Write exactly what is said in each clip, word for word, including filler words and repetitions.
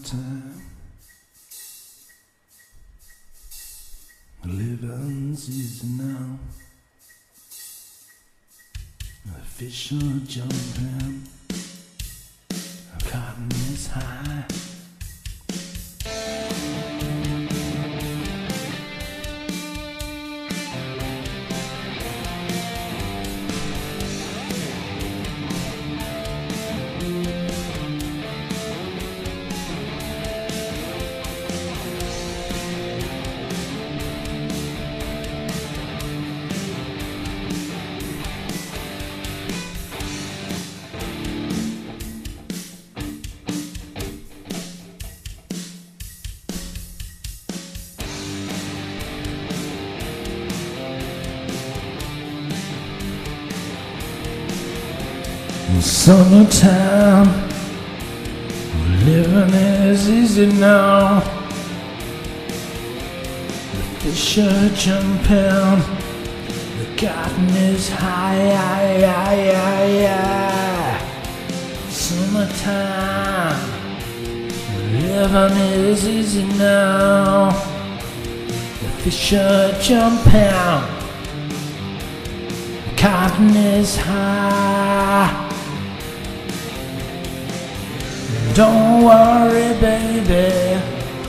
summertime, living's easy now. The fish are jumping, cotton is high. In summertime, living is easy now. The fish are jumping, the cotton is high, high, high, high, high. Summertime, living is easy now. The fish are jumping, the cotton is high. Don't worry, baby.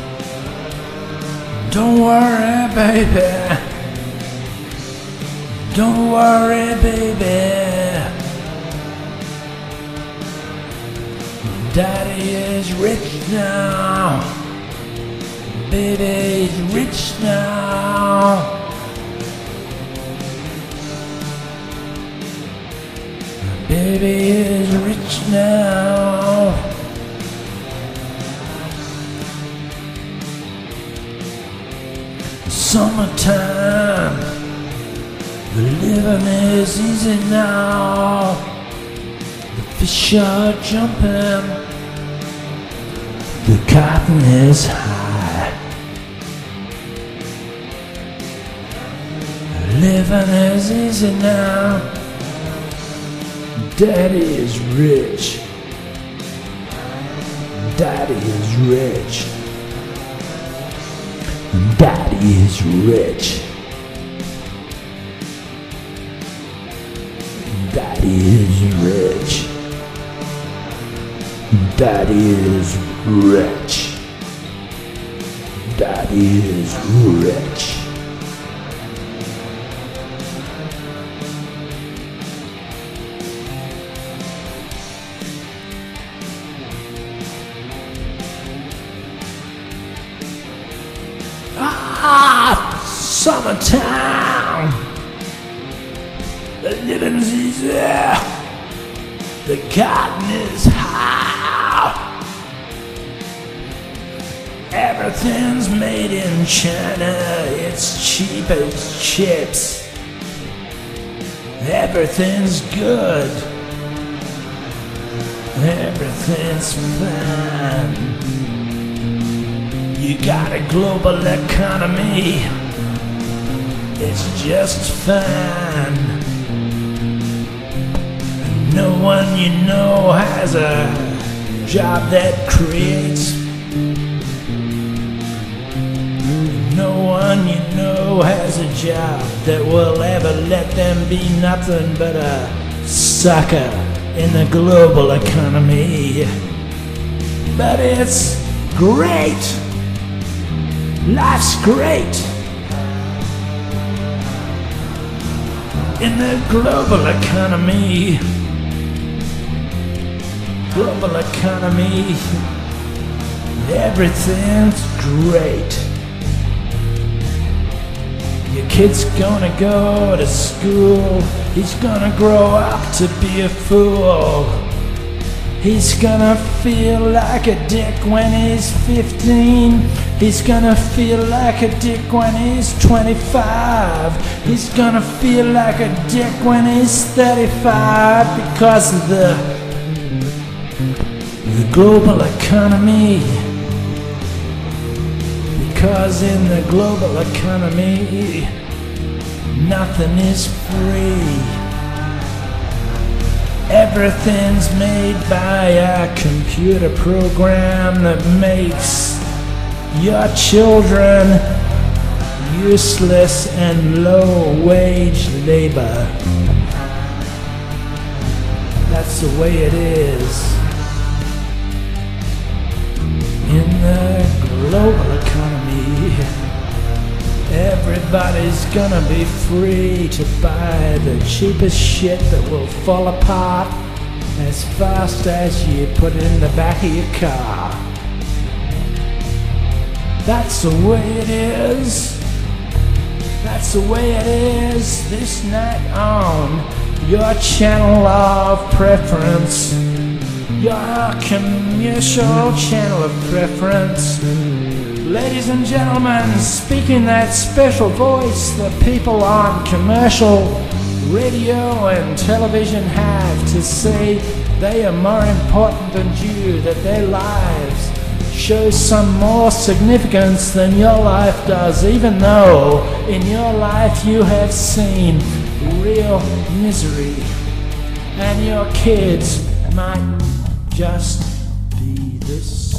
Don't worry, baby. Don't worry, baby. Daddy is rich now. Baby is rich now. Baby is rich now. Summertime, the living is easy now. The fish are jumping, the cotton is high. The living is easy now. Daddy is rich. Daddy is rich. Daddy is rich. Daddy is rich. Daddy is rich. Daddy is rich. Ah, summertime, the living's easy, the cotton is high, everything's made in China, it's cheap as chips, everything's good, everything's fine. You got a global economy, it's just fine. No one you know has a job that creates. No one you know has a job that will ever let them be nothing but a sucker in the global economy. But it's great. Life's great in the global economy. Global economy, everything's great. Your kid's gonna go to school, he's gonna grow up to be a fool. He's gonna feel like a dick when he's fifteen. He's gonna feel like a dick when he's twenty-five. He's gonna feel like a dick when he's thirty-five because of the, the global economy. Because in the global economy, nothing is free. Everything's made by a computer program that makes your children useless and low-wage labor. That's the way it is in the global economy. Everybody's gonna be free to buy the cheapest shit that will fall apart as fast as you put it in the back of your car. That's the way it is. That's the way it is this night on your channel of preference, your commercial channel of preference. Ladies and gentlemen, speaking that special voice that people on commercial radio and television have to say they are more important than you, that their lives show some more significance than your life does, even though in your life you have seen real misery, and your kids might just be the same.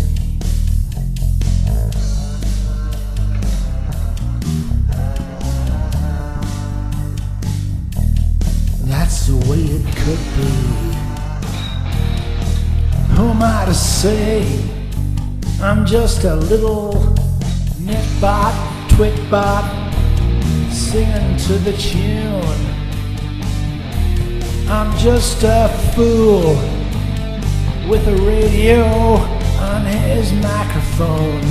That's the way it could be. Who am I to say? I'm just a little nitbot, twitbot, singing to the tune. I'm just a fool with a radio on his microphone.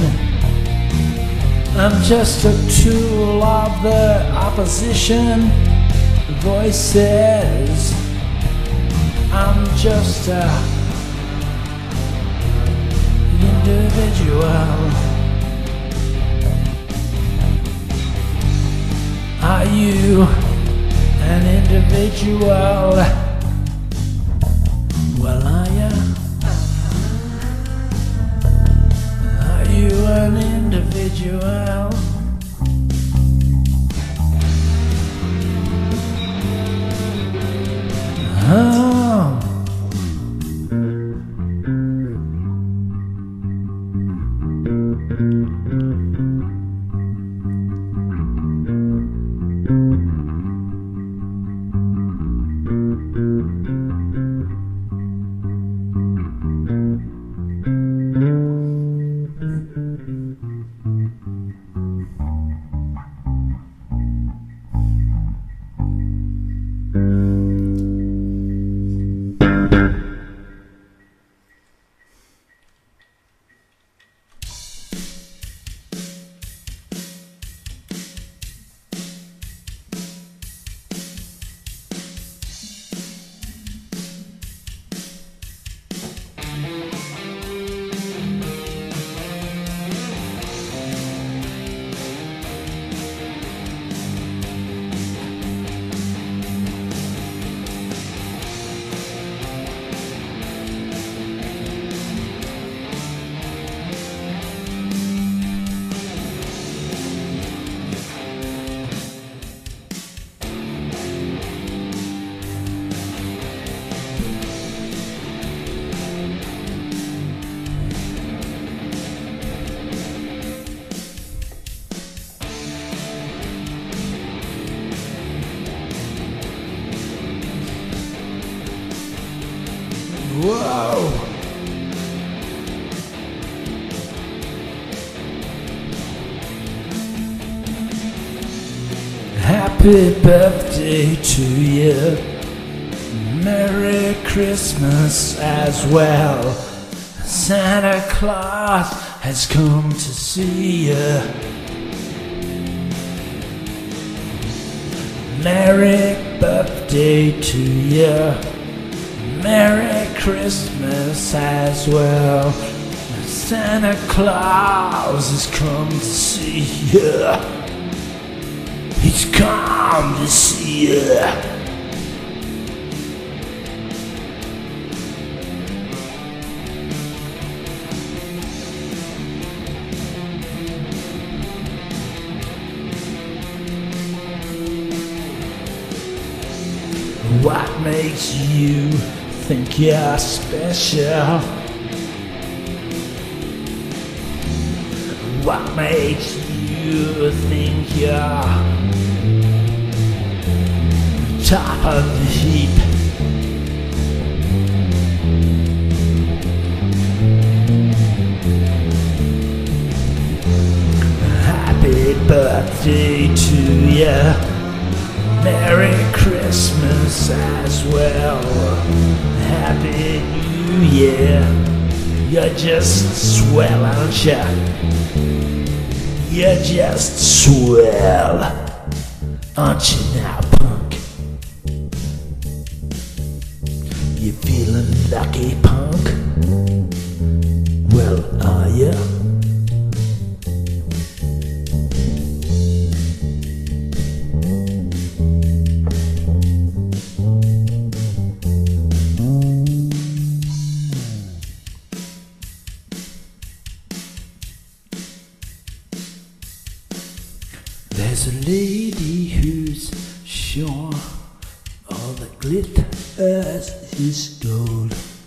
I'm just a tool of the opposition voices. I'm just a individual. Are you an individual? Well, are you? Are you an individual? Oh. Whoa! Happy birthday to you. Merry Christmas as well. Santa Claus has come to see you. Merry birthday to you. Merry Christmas as well. Santa Claus has come to see you. He's come to see you. What makes you think you're special? What makes you think you're top of the heap? Happy birthday to ya. Merry Christmas as well. Happy New Year. You're just swell, aren't ya? You're just swell, aren't you now, punk? You feeling lucky, punk? Well, are ya? There's a lady who's sure all that glitters is gold.